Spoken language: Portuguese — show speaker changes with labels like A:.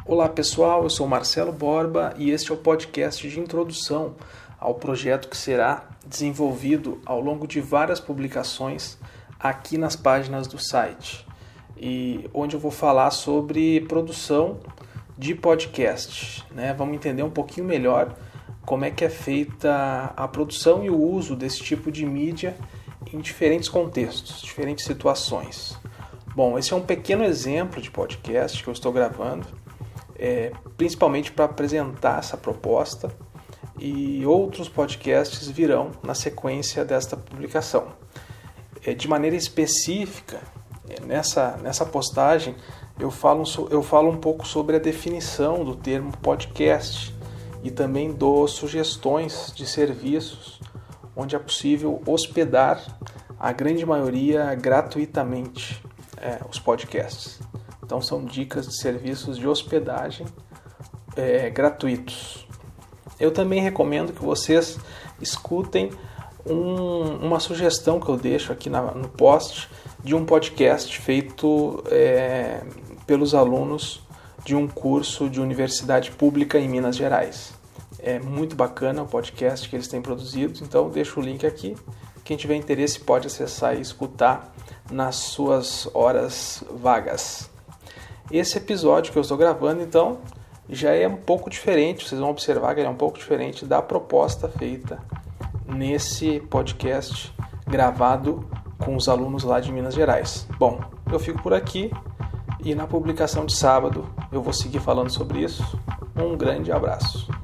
A: Olá pessoal, eu sou Marcelo Borba e este é o podcast de introdução ao projeto que será desenvolvido ao longo de várias publicações aqui nas páginas do site, e onde eu vou falar sobre produção de podcast, né? Vamos entender um pouquinho melhor como é que é feita a produção e o uso desse tipo de mídia em diferentes contextos, diferentes situações. Bom, esse é um pequeno exemplo de podcast que eu estou gravando, principalmente para apresentar essa proposta, e outros podcasts virão na sequência desta publicação. De maneira específica, nessa postagem eu falo um pouco sobre a definição do termo podcast e também dou sugestões de serviços onde é possível hospedar a grande maioria gratuitamente os podcasts. Então são dicas de serviços de hospedagem gratuitos. Eu também recomendo que vocês escutem uma sugestão que eu deixo aqui no post de um podcast feito pelos alunos de um curso de universidade pública em Minas Gerais. É muito bacana o podcast que eles têm produzido, então deixo o link aqui. Quem tiver interesse pode acessar e escutar nas suas horas vagas. Esse episódio que eu estou gravando, então, já é um pouco diferente. Vocês vão observar que ele é um pouco diferente da proposta feita nesse podcast gravado com os alunos lá de Minas Gerais. Bom, eu fico por aqui e na publicação de sábado eu vou seguir falando sobre isso. Um grande abraço.